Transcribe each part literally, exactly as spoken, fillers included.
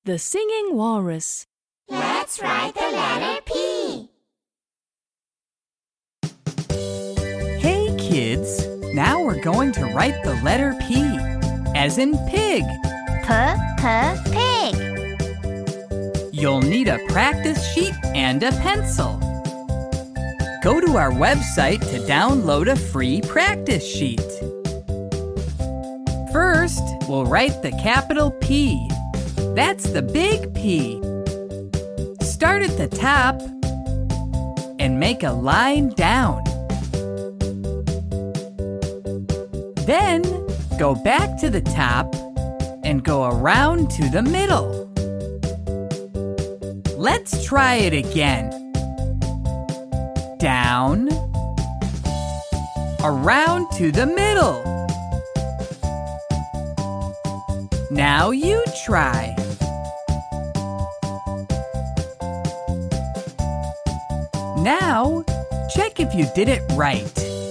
The Singing Walrus. Let's write the letter P. Hey kids, now we're going to write the letter P, as in pig. P, P, pig. You'll need a practice sheet and a pencil. Go to our website to download a free practice sheet. First, we'll write the capital P. That's the big P. Start at the top and make a line down. Then, go back to the top and go around to the middle. Let's try it again. Down, around to the middle. Now you try. Now, check if you did it right.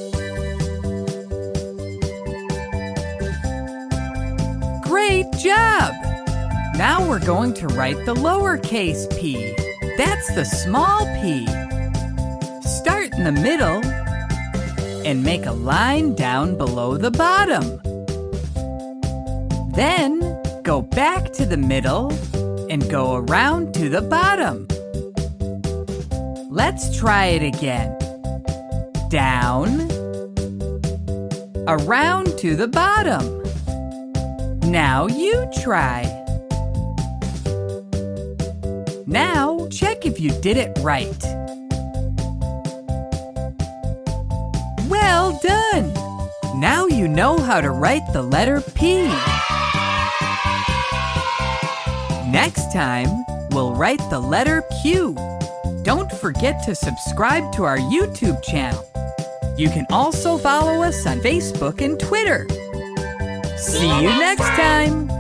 Great job! Now we're going to write the lowercase p. That's the small p. Start in the middle and make a line down below the bottom. Then go back to the middle and go around to the bottom. Let's try it again. Down, around to the bottom. Now you try. Now check if you did it right. Well done! Now you know how to write the letter P. Next time, we'll write the letter Q. Don't forget to subscribe to our YouTube channel. You can also follow us on Facebook and Twitter. See you next time!